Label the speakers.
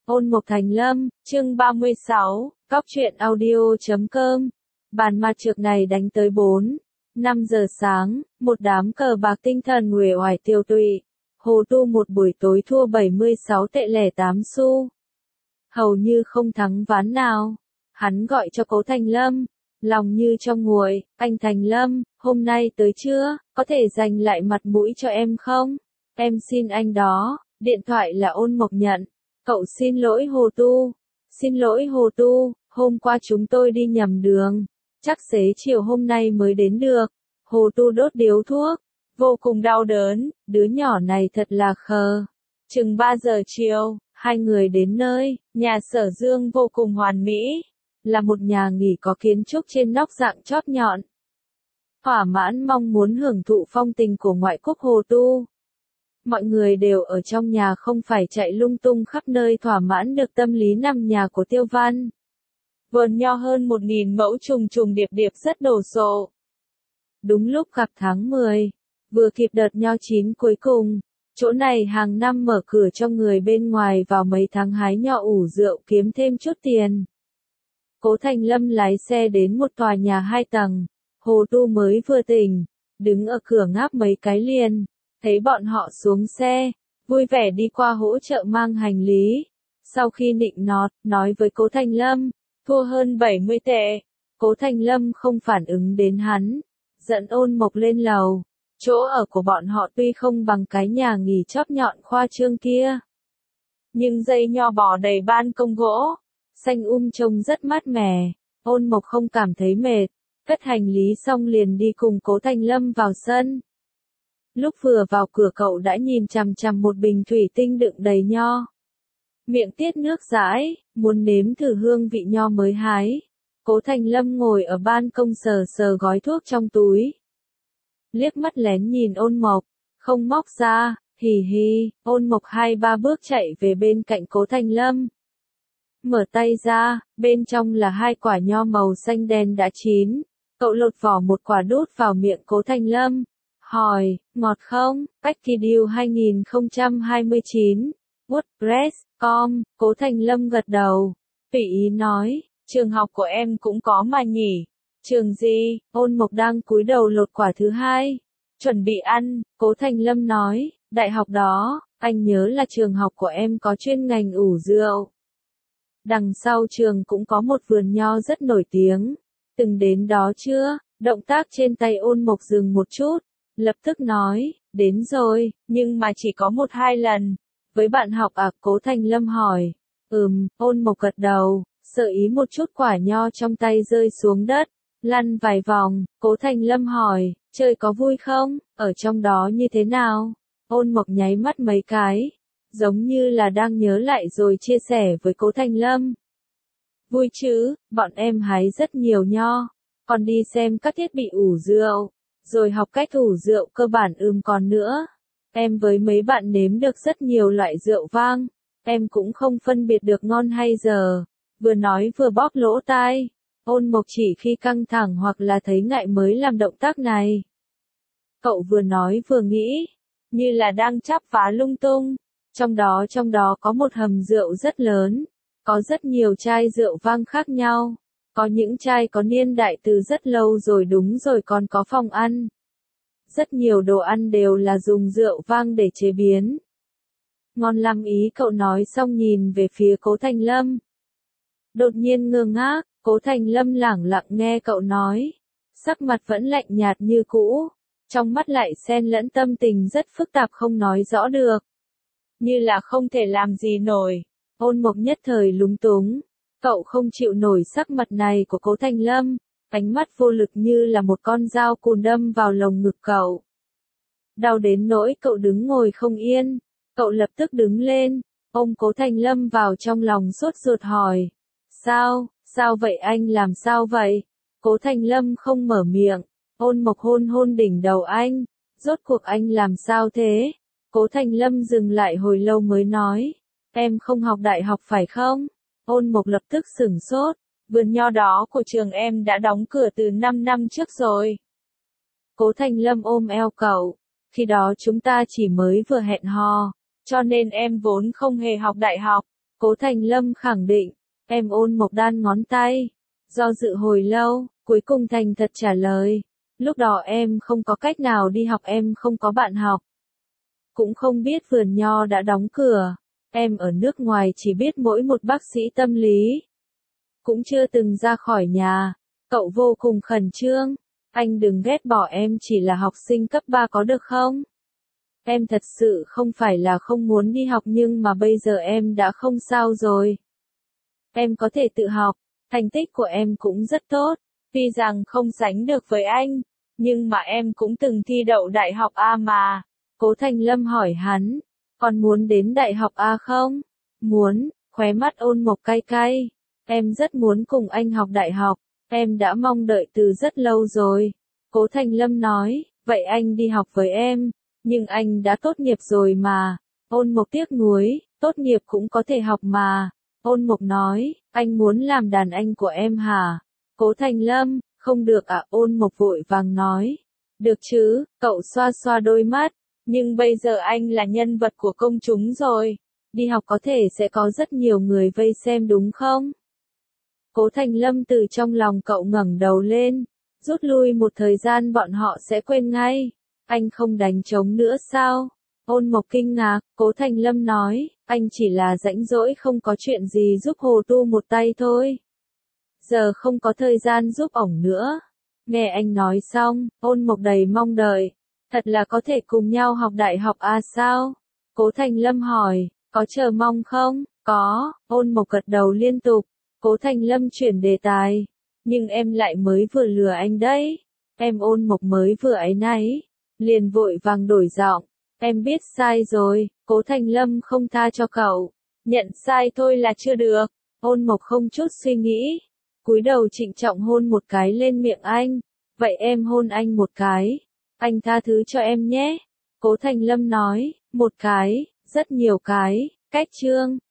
Speaker 1: Ôn Mộc Thành Lâm, chương 36, Góc truyện audio.com. Bàn mặt trược này đánh tới 5 giờ sáng, một đám cờ bạc tinh thần uể oải tiêu tụy. Hồ Tu một buổi tối thua 76 tệ lẻ 8 xu. Hầu như không thắng ván nào. Hắn gọi cho Cố Thành Lâm, lòng như trong nguội, anh Thành Lâm, hôm nay tới chưa, có thể dành lại mặt mũi cho em không? Em xin anh đó. Điện thoại là Ôn Mộc nhận. Cậu xin lỗi Hồ Tu. Xin lỗi Hồ Tu, hôm qua chúng tôi đi nhầm đường. Chắc xế chiều hôm nay mới đến được. Hồ Tu đốt điếu thuốc. Vô cùng đau đớn, đứa nhỏ này thật là khờ. Chừng 3 giờ chiều, hai người đến nơi, nhà Sở Dương vô cùng hoàn mỹ. Là một nhà nghỉ có kiến trúc trên nóc dạng chóp nhọn. Thỏa mãn mong muốn hưởng thụ phong tình của ngoại quốc Hồ Tu. Mọi người đều ở trong nhà không phải chạy lung tung khắp nơi thỏa mãn được tâm lý nằm nhà của Tiêu Văn. Vườn nho hơn 1.000 mẫu trùng trùng điệp điệp rất đồ sộ. Đúng lúc gặp tháng 10, vừa kịp đợt nho chín cuối cùng, chỗ này hàng năm mở cửa cho người bên ngoài vào mấy tháng hái nho ủ rượu kiếm thêm chút tiền. Cố Thành Lâm lái xe đến một tòa nhà 2 tầng, Hồ Tu mới vừa tỉnh, đứng ở cửa ngáp mấy cái liền. Thấy bọn họ xuống xe, vui vẻ đi qua hỗ trợ mang hành lý. Sau khi nịnh nọt, nói với Cố Thành Lâm, thua hơn 70 tệ. Cố Thành Lâm không phản ứng đến hắn, dẫn Ôn Mộc lên lầu. Chỗ ở của bọn họ tuy không bằng cái nhà nghỉ chóp nhọn khoa trương kia, nhưng dây nho bò đầy ban công gỗ, xanh trông rất mát mẻ. Ôn Mộc không cảm thấy mệt, cất hành lý xong liền đi cùng Cố Thành Lâm vào sân. Lúc vừa vào cửa cậu đã nhìn chằm chằm một bình thủy tinh đựng đầy nho. Miệng tiết nước dãi, muốn nếm thử hương vị nho mới hái. Cố Thành Lâm ngồi ở ban công sờ sờ gói thuốc trong túi. Liếc mắt lén nhìn Ôn Mộc, không móc ra, hì hì. Ôn Mộc 2-3 bước chạy về bên cạnh Cố Thành Lâm. Mở tay ra, bên trong là 2 quả nho màu xanh đen đã chín. Cậu lột vỏ một quả đút vào miệng Cố Thành Lâm. Hỏi, ngọt không? Packy Deal 2029. WordPress.com. Cố Thành Lâm gật đầu. Tùy ý nói, trường học của em cũng có mà nhỉ. Trường gì? Ôn Mộc đang cúi đầu lột quả thứ 2. Chuẩn bị ăn, Cố Thành Lâm nói, đại học đó, anh nhớ là trường học của em có chuyên ngành ủ rượu. Đằng sau trường cũng có một vườn nho rất nổi tiếng. Từng đến đó chưa? Động tác trên tay Ôn Mộc dừng một chút. Lập tức nói, đến rồi, nhưng mà chỉ có 1-2 lần. Với bạn học à? Cố Thành Lâm hỏi. Ôn Mộc gật đầu, sơ ý một chút quả nho trong tay rơi xuống đất, lăn vài vòng. Cố Thành Lâm hỏi, chơi có vui không? Ở trong đó như thế nào? Ôn Mộc nháy mắt mấy cái, giống như là đang nhớ lại rồi chia sẻ với Cố Thành Lâm. Vui chứ, bọn em hái rất nhiều nho, còn đi xem các thiết bị ủ rượu. Rồi học cách ủ rượu cơ bản còn nữa. Em với mấy bạn nếm được rất nhiều loại rượu vang. Em cũng không phân biệt được ngon hay dở. Vừa nói vừa bóp lỗ tai. Ôn Mộc chỉ khi căng thẳng hoặc là thấy ngại mới làm động tác này. Cậu vừa nói vừa nghĩ, như là đang chắp vá lung tung. Trong đó có một hầm rượu rất lớn. Có rất nhiều chai rượu vang khác nhau. Có những chai có niên đại từ rất lâu rồi, đúng rồi, còn có phòng ăn. Rất nhiều đồ ăn đều là dùng rượu vang để chế biến. Ngon lắm ý. Cậu nói xong nhìn về phía Cố Thành Lâm. Đột nhiên ngơ ngác, Cố Thành Lâm lẳng lặng nghe cậu nói. Sắc mặt vẫn lạnh nhạt như cũ. Trong mắt lại xen lẫn tâm tình rất phức tạp không nói rõ được. Như là không thể làm gì nổi. Ôn Mộc nhất thời lúng túng. Cậu không chịu nổi sắc mặt này của Cố Thành Lâm, ánh mắt vô lực như là một con dao cùn đâm vào lồng ngực cậu. Đau đến nỗi cậu đứng ngồi không yên, cậu lập tức đứng lên, ôm Cố Thành Lâm vào trong lòng sốt ruột hỏi. Sao vậy anh, làm sao vậy? Cố Thành Lâm không mở miệng, Ôn Mộc hôn hôn đỉnh đầu anh, rốt cuộc anh làm sao thế? Cố Thành Lâm dừng lại hồi lâu mới nói, em không học đại học phải không? Ôn Mộc lập tức sửng sốt, vườn nho đó của trường em đã đóng cửa từ 5 năm trước rồi. Cố Thành Lâm ôm eo cậu, khi đó chúng ta chỉ mới vừa hẹn hò, cho nên em vốn không hề học đại học. Cố Thành Lâm khẳng định. Em Ôn Mộc đan ngón tay. Do dự hồi lâu, cuối cùng thành thật trả lời. Lúc đó em không có cách nào đi học, em không có bạn học. Cũng không biết vườn nho đã đóng cửa. Em ở nước ngoài chỉ biết mỗi một bác sĩ tâm lý. Cũng chưa từng ra khỏi nhà. Cậu vô cùng khẩn trương. Anh đừng ghét bỏ em, chỉ là học sinh cấp 3 có được không? Em thật sự không phải là không muốn đi học, nhưng mà bây giờ em đã không sao rồi. Em có thể tự học, thành tích của em cũng rất tốt, tuy rằng không sánh được với anh, nhưng mà em cũng từng thi đậu đại học A mà. Cố Thành Lâm hỏi hắn, còn muốn đến đại học A không? Muốn, khóe mắt Ôn Mộc cay cay. Em rất muốn cùng anh học đại học, em đã mong đợi từ rất lâu rồi. Cố Thành Lâm nói, vậy anh đi học với em, nhưng anh đã tốt nghiệp rồi mà. Ôn Mộc tiếc nuối, tốt nghiệp cũng có thể học mà. Ôn Mộc nói, anh muốn làm đàn anh của em hả? Cố Thành Lâm, không được ạ. Ôn Mộc vội vàng nói, được chứ, cậu xoa xoa đôi mắt, nhưng bây giờ anh là nhân vật của công chúng rồi, đi học có thể sẽ có rất nhiều người vây xem đúng không? Cố Thành Lâm từ trong lòng cậu ngẩng đầu lên, rút lui một thời gian bọn họ sẽ quên ngay. Anh không đánh trống nữa sao? Ôn Mộc kinh ngạc. Cố Thành Lâm nói, anh chỉ là rãnh rỗi không có chuyện gì giúp Hồ Tu một tay thôi. Giờ không có thời gian giúp ổng nữa. Nghe anh nói xong, Ôn Mộc đầy mong đợi. Thật là có thể cùng nhau học đại học à sao? Cố Thành Lâm hỏi, có chờ mong không? Có. Ôn Mộc gật đầu liên tục. Cố Thành Lâm chuyển đề tài. Nhưng em lại mới vừa lừa anh đấy. Em Ôn Mộc mới vừa áy náy, liền vội vàng đổi giọng. Em biết sai rồi. Cố Thành Lâm không tha cho cậu. Nhận sai thôi là chưa được. Ôn Mộc không chút suy nghĩ, cúi đầu trịnh trọng hôn một cái lên miệng anh. Vậy em hôn anh một cái. Anh tha thứ cho em nhé. Cố Thành Lâm nói, một cái, rất nhiều cái. Cách chương